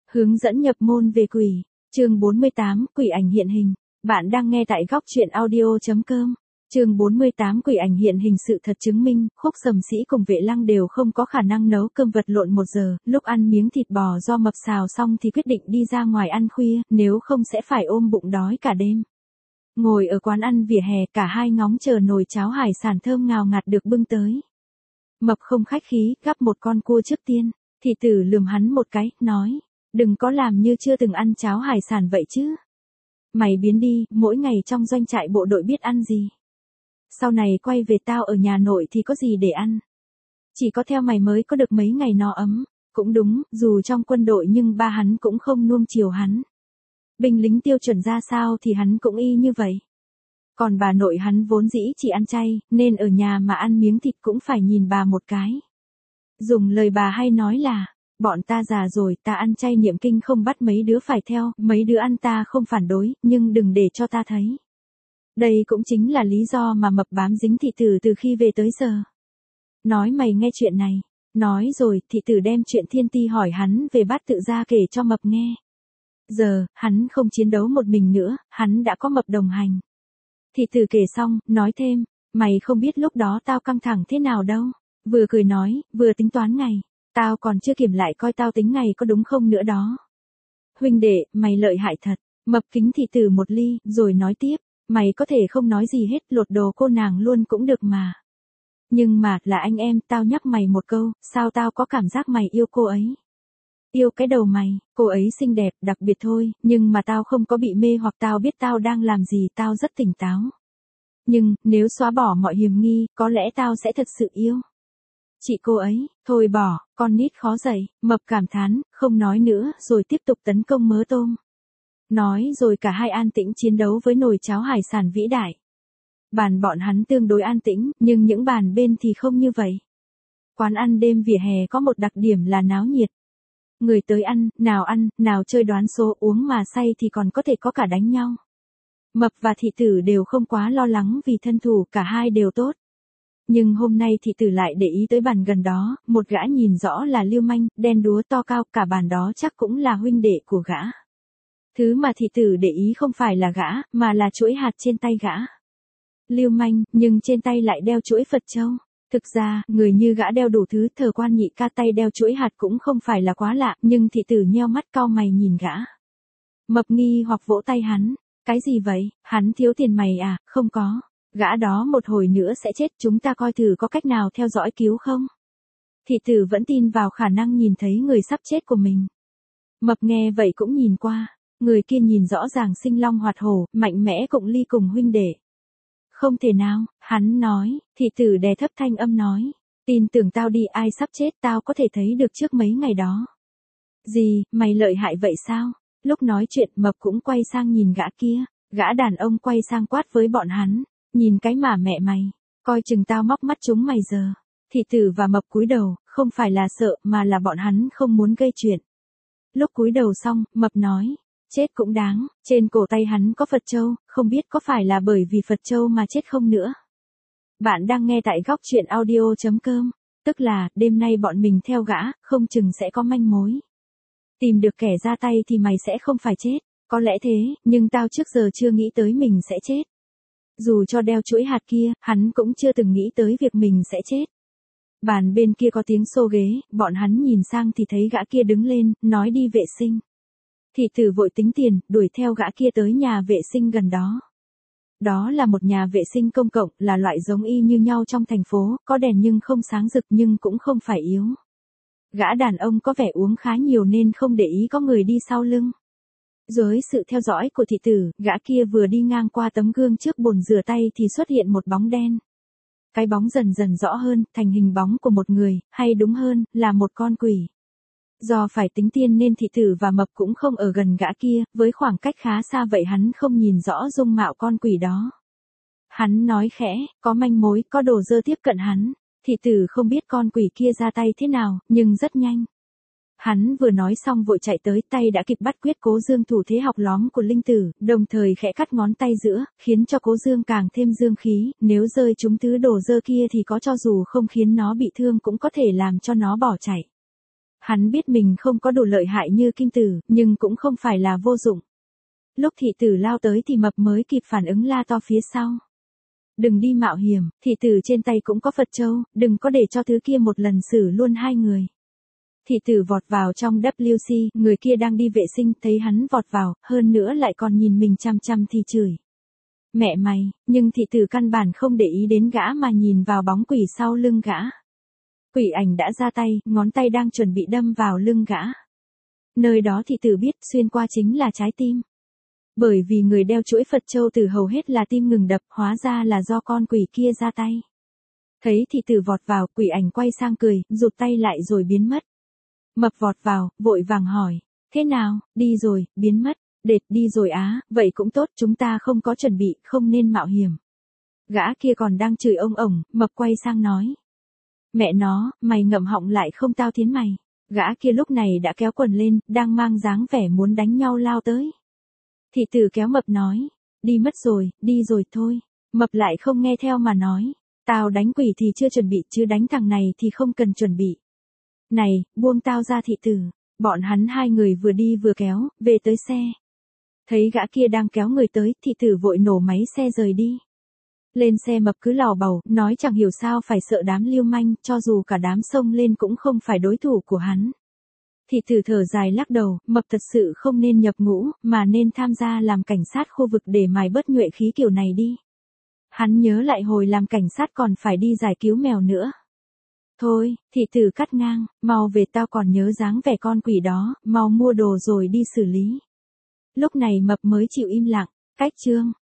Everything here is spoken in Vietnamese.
Hướng dẫn nhập môn về quỷ. Chương 48, quỷ ảnh hiện hình. Bạn đang nghe tại góc truyện audio.com. Chương 48, quỷ ảnh hiện hình. Sự thật chứng minh, Khúc Sầm Sĩ cùng Vệ Lăng đều không có khả năng nấu cơm vật lộn 1 giờ, lúc ăn miếng thịt bò do Mập xào xong thì quyết định đi ra ngoài ăn khuya, nếu không sẽ phải ôm bụng đói cả đêm. Ngồi ở quán ăn vỉa hè, cả hai ngóng chờ nồi cháo hải sản thơm ngào ngạt được bưng tới. Mập không khách khí, gắp một con cua trước tiên. Thị Tử lườm hắn một cái, nói, đừng có làm như chưa từng ăn cháo hải sản vậy chứ. Mày biến đi, mỗi ngày trong doanh trại bộ đội biết ăn gì. Sau này quay về tao ở nhà nội thì có gì để ăn. Chỉ có theo mày mới có được mấy ngày no ấm. Cũng đúng, dù trong quân đội nhưng ba hắn cũng không nuông chiều hắn. Binh lính tiêu chuẩn ra sao thì hắn cũng y như vậy. Còn bà nội hắn vốn dĩ chỉ ăn chay, nên ở nhà mà ăn miếng thịt cũng phải nhìn bà một cái. Dùng lời bà hay nói là, bọn ta già rồi, ta ăn chay niệm kinh không bắt mấy đứa phải theo, mấy đứa ăn ta không phản đối, nhưng đừng để cho ta thấy. Đây cũng chính là lý do mà Mập bám dính Thị Tử từ khi về tới giờ. Nói mày nghe chuyện này. Nói rồi, Thị Tử đem chuyện Thiên Ti hỏi hắn về Bát Tự Gia kể cho Mập nghe. Giờ, hắn không chiến đấu một mình nữa, hắn đã có Mập đồng hành. Thị Tử kể xong, nói thêm, mày không biết lúc đó tao căng thẳng thế nào đâu. Vừa cười nói, vừa tính toán ngày. Tao còn chưa kiểm lại coi tao tính ngày có đúng không nữa đó. Huynh đệ, mày lợi hại thật. Mập kính Thị Tử một ly, rồi nói tiếp, mày có thể không nói gì hết, lột đồ cô nàng luôn cũng được mà. Nhưng mà, là anh em, tao nhắc mày một câu, sao tao có cảm giác mày yêu cô ấy. Yêu cái đầu mày, cô ấy xinh đẹp, đặc biệt thôi, nhưng mà tao không có bị mê hoặc tao biết tao đang làm gì, tao rất tỉnh táo. Nhưng, nếu xóa bỏ mọi hiềm nghi, có lẽ tao sẽ thật sự yêu. Chị cô ấy, thôi bỏ, con nít khó dạy, Mập cảm thán, không nói nữa, rồi tiếp tục tấn công mớ tôm. Nói rồi cả hai an tĩnh chiến đấu với nồi cháo hải sản vĩ đại. Bàn bọn hắn tương đối an tĩnh, nhưng những bàn bên thì không như vậy. Quán ăn đêm vỉa hè có một đặc điểm là náo nhiệt. Người tới ăn, nào chơi đoán số, uống mà say thì còn có thể có cả đánh nhau. Mập và Thị Tử đều không quá lo lắng vì thân thủ, cả hai đều tốt. Nhưng hôm nay Thị Tử lại để ý tới bàn gần đó, một gã nhìn rõ là lưu manh, đen đúa to cao, cả bàn đó chắc cũng là huynh đệ của gã. Thứ mà Thị Tử để ý không phải là gã, mà là chuỗi hạt trên tay gã. Lưu manh, nhưng trên tay lại đeo chuỗi Phật châu. Thực ra, người như gã đeo đủ thứ, Thờ Quan Nhị Ca tay đeo chuỗi hạt cũng không phải là quá lạ, nhưng Thị Tử nheo mắt cau mày nhìn gã. Mập nghi hoặc vỗ tay hắn, cái gì vậy, hắn thiếu tiền mày à, không có. Gã đó một hồi nữa sẽ chết, chúng ta coi thử có cách nào theo dõi cứu không. Thị Tử vẫn tin vào khả năng nhìn thấy người sắp chết của mình. Mập nghe vậy cũng nhìn qua, người kia nhìn rõ ràng sinh long hoạt hổ, mạnh mẽ cụng ly cùng huynh đệ. Không thể nào, hắn nói, Thị Tử đè thấp thanh âm nói, tin tưởng tao đi, ai sắp chết tao có thể thấy được trước mấy ngày đó. Gì, mày lợi hại vậy sao? Lúc nói chuyện Mập cũng quay sang nhìn gã kia, gã đàn ông quay sang quát với bọn hắn, nhìn cái mà mẹ mày, coi chừng tao móc mắt chúng mày giờ. Thị Tử và Mập cúi đầu, không phải là sợ mà là bọn hắn không muốn gây chuyện. Lúc cúi đầu xong, Mập nói, chết cũng đáng, trên cổ tay hắn có Phật châu, không biết có phải là bởi vì Phật châu mà chết không nữa. Bạn đang nghe tại góc truyện audio.com, tức là, đêm nay bọn mình theo gã, không chừng sẽ có manh mối. Tìm được kẻ ra tay thì mày sẽ không phải chết, có lẽ thế, nhưng tao trước giờ chưa nghĩ tới mình sẽ chết. Dù cho đeo chuỗi hạt kia, hắn cũng chưa từng nghĩ tới việc mình sẽ chết. Bàn bên kia có tiếng xô ghế, bọn hắn nhìn sang thì thấy gã kia đứng lên, nói đi vệ sinh. Thị Tử vội tính tiền, đuổi theo gã kia tới nhà vệ sinh gần đó. Đó là một nhà vệ sinh công cộng, là loại giống y như nhau trong thành phố, có đèn nhưng không sáng rực nhưng cũng không phải yếu. Gã đàn ông có vẻ uống khá nhiều nên không để ý có người đi sau lưng. Dưới sự theo dõi của Thị Tử, gã kia vừa đi ngang qua tấm gương trước bồn rửa tay thì xuất hiện một bóng đen. Cái bóng dần dần rõ hơn, thành hình bóng của một người, hay đúng hơn, là một con quỷ. Do phải tính tiền nên Thị Tử và Mập cũng không ở gần gã kia, với khoảng cách khá xa vậy hắn không nhìn rõ dung mạo con quỷ đó. Hắn nói khẽ, có manh mối, có đồ dơ tiếp cận hắn. Thị Tử không biết con quỷ kia ra tay thế nào, nhưng rất nhanh. Hắn vừa nói xong vội chạy tới, tay đã kịp bắt quyết Cố Dương thủ thế học lóm của linh tử, đồng thời khẽ cắt ngón tay giữa, khiến cho Cố Dương càng thêm dương khí, nếu rơi trúng thứ đồ dơ kia thì có cho dù không khiến nó bị thương cũng có thể làm cho nó bỏ chạy. Hắn biết mình không có đủ lợi hại như Kim Tử, nhưng cũng không phải là vô dụng. Lúc thị tử lao tới thì mập mới kịp phản ứng la to phía sau. Đừng đi mạo hiểm, thị tử trên tay cũng có Phật châu, đừng có để cho thứ kia một lần xử luôn hai người. Thị tử vọt vào trong WC, người kia đang đi vệ sinh, thấy hắn vọt vào, hơn nữa lại còn nhìn mình chăm chăm thì chửi. Mẹ mày, nhưng thị tử căn bản không để ý đến gã mà nhìn vào bóng quỷ sau lưng gã. Quỷ ảnh đã ra tay, ngón tay đang chuẩn bị đâm vào lưng gã. Nơi đó thị tử biết xuyên qua chính là trái tim. Bởi vì người đeo chuỗi Phật châu tử hầu hết là tim ngừng đập, hóa ra là do con quỷ kia ra tay. Thấy thị tử vọt vào, quỷ ảnh quay sang cười, rụt tay lại rồi biến mất. Mập vọt vào, vội vàng hỏi, thế nào, đi rồi, biến mất, đệt đi rồi á, vậy cũng tốt, chúng ta không có chuẩn bị, không nên mạo hiểm. Gã kia còn đang chửi ông ổng, mập quay sang nói. Mẹ nó, mày ngậm họng lại không tao thiến mày. Gã kia lúc này đã kéo quần lên, đang mang dáng vẻ muốn đánh nhau lao tới. Thị tử kéo mập nói, đi mất rồi, đi rồi thôi. Mập lại không nghe theo mà nói, tao đánh quỷ thì chưa chuẩn bị, chứ đánh thằng này thì không cần chuẩn bị. Này, buông tao ra thị tử. Bọn hắn hai người vừa đi vừa kéo, về tới xe. Thấy gã kia đang kéo người tới, thị tử vội nổ máy xe rời đi. Lên xe mập cứ lò bầu, nói chẳng hiểu sao phải sợ đám lưu manh, cho dù cả đám xông lên cũng không phải đối thủ của hắn. Thị tử thở dài lắc đầu, mập thật sự không nên nhập ngũ, mà nên tham gia làm cảnh sát khu vực để mài bớt nhuệ khí kiểu này đi. Hắn nhớ lại hồi làm cảnh sát còn phải đi giải cứu mèo nữa. Thôi, thị tử cắt ngang, mau về, tao còn nhớ dáng vẻ con quỷ đó, mau mua đồ rồi đi xử lý. Lúc này mập mới chịu im lặng, cách chương.